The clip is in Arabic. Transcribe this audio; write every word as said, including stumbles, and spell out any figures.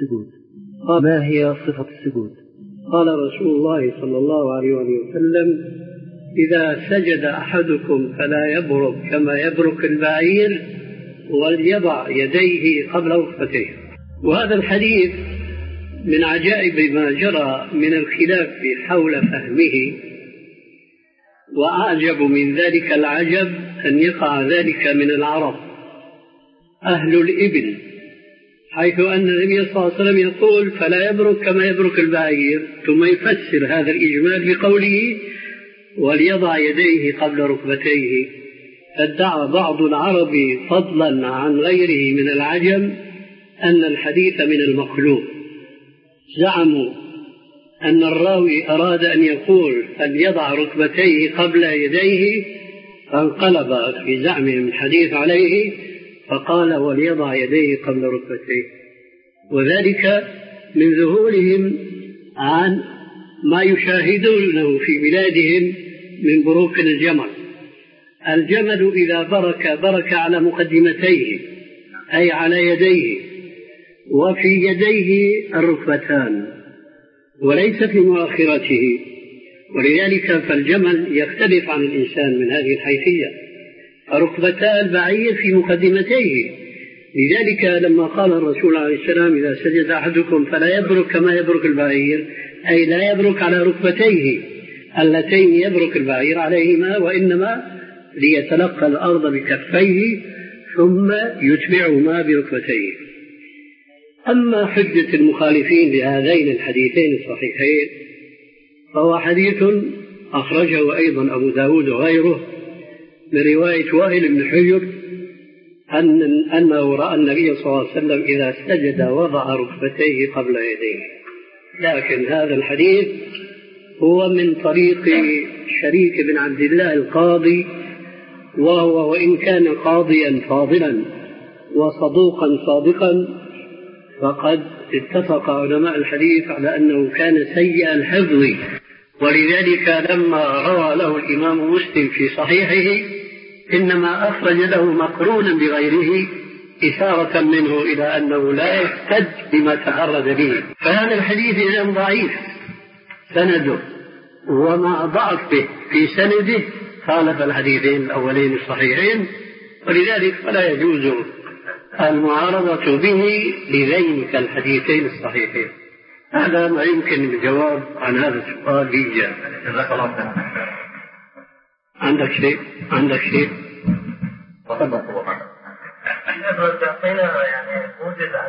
السجود. ما هي صفة السجود؟ قال رسول الله صلى الله عليه وسلم: إذا سجد أحدكم فلا يبرك كما يبرك البعير وليضع يديه قبل ركبتيه. وهذا الحديث من عجائب ما جرى من الخلاف حول فهمه، وأعجب من ذلك العجب أن يقع ذلك من العرب أهل الإبل، حيث أن النبي صلى الله عليه وسلم يقول: فلا يبرك كما يبرك البعير، ثم يفسر هذا الإجمال بقوله: وليضع يديه قبل ركبتيه. فادعى بعض العرب فضلا عن غيره من العجم أن الحديث من المخلوق. زعموا أن الراوي أراد أن يقول فليضع ركبتيه قبل يديه، فانقلب في زعمهم الحديث عليه فقال: وليضع يديه قبل ركبتيه. وذلك من ذهولهم عن ما يشاهدونه في بلادهم من بروك الجمل. الجمل إذا برك برك على مقدمتيه أي على يديه، وفي يديه الركبتان وليس في مؤخرته، ولذلك فالجمل يختلف عن الإنسان من هذه الحيثية، فركبتا البعير في مقدمتيه. لذلك لما قال الرسول عليه السلام: إذا سجد أحدكم فلا يبرك كما يبرك البعير، أي لا يبرك على ركبتيه اللتين يبرك البعير عليهما، وإنما ليتلقى الأرض بكفيه ثم يتبعهما بركبتيه. أما حجة المخالفين لهذين الحديثين الصحيحين فهو حديث أخرجه أيضا أبو داود وغيره من رواية وائل بن حجر أن أنه رأى النبي صلى الله عليه وسلم إذا سجد وضع ركبتيه قبل يديه. لكن هذا الحديث هو من طريق شريك بن عبد الله القاضي، وهو وإن كان قاضيا فاضلا وصدوقا صادقا، فقد اتفق علماء الحديث على أنه كان سيء الحفظ، ولذلك لما روى له الإمام مسلم في صحيحه إنما أخرج له مقرونا بغيره إشارة منه إلى أنه لا يحتج بما تعرض به. فهذا الحديث إذا ضعيف سنده، ومع ضعفه في سنده خالف الحديثين الأولين الصحيحين، ولذلك فلا يجوز المعارضة به لذينك الحديثين الصحيحين. هذا ما يمكن الجواب عن هذا السؤال بإجابة. عندك شيء؟ عندك شيء؟ تفضل.